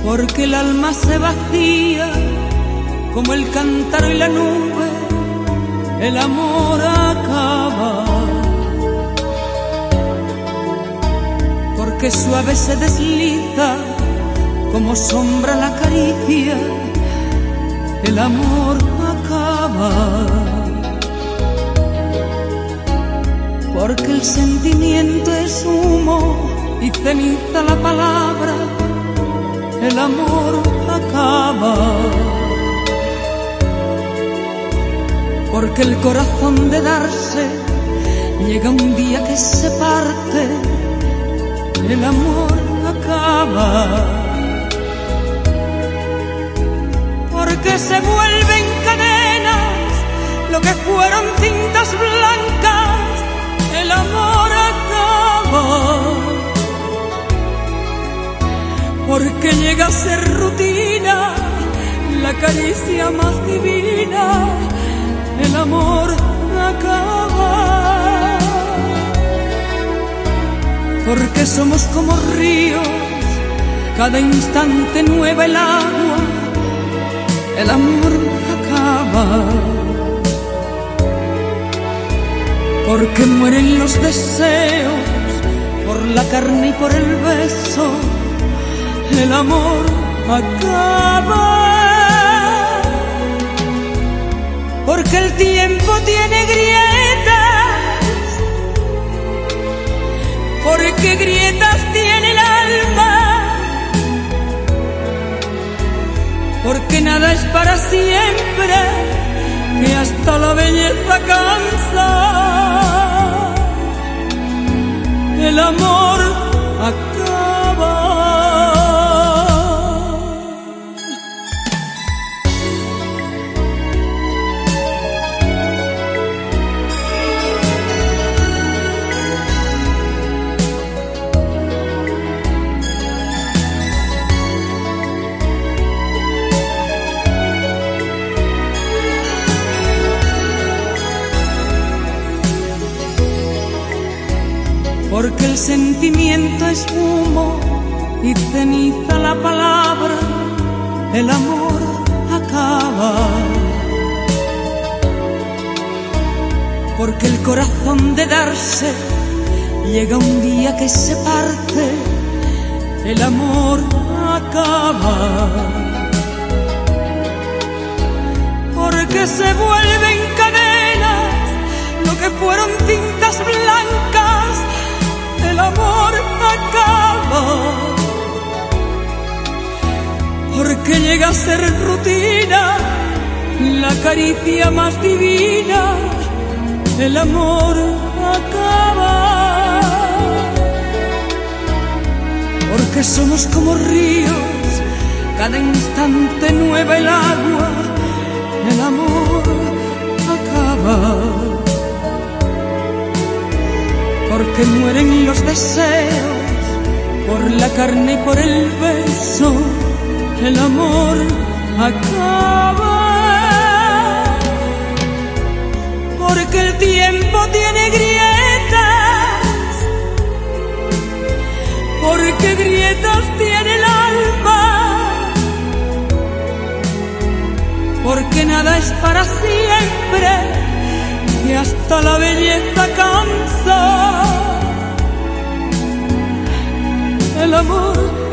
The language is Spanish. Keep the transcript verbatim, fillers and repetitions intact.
porque el alma se vacía como el cántaro y la nube, el amor acaba. Porque suave se desliza como sombra la caricia, el amor acaba. Porque el sentimiento es humo y ceniza la palabra, el amor acaba. Porque el corazón de darse llega un día que se parte, el amor acaba. Porque se vuelven cadenas lo que fueron cintas blancas, el amor acaba. Porque llega a ser rutina la caricia más divina, el amor acaba. Porque somos como ríos, cada instante nueva el agua, el amor acaba. Porque mueren los deseos por la carne y por el beso, el amor acaba. Porque el tiempo tiene grietas, porque grietas tiene el alma, porque nada es para siempre, que hasta la belleza cansa, el amor acaba. Porque el sentimiento es humo y ceniza la palabra, el amor acaba. Porque el corazón de darse llega un día que se parte, el amor acaba. Porque se vuelven cadenas lo que fueron cintas blancas, el amor acaba. Porque llega a ser rutina la caricia más divina, el amor acaba. Porque somos como ríos, cada instante nueva el agua, el amor acaba. Porque mueren los deseos por la carne y por el beso, el amor acaba. Porque el tiempo tiene grietas, porque grietas tiene el alma, porque nada es para siempre, y hasta la belleza cansa, el amor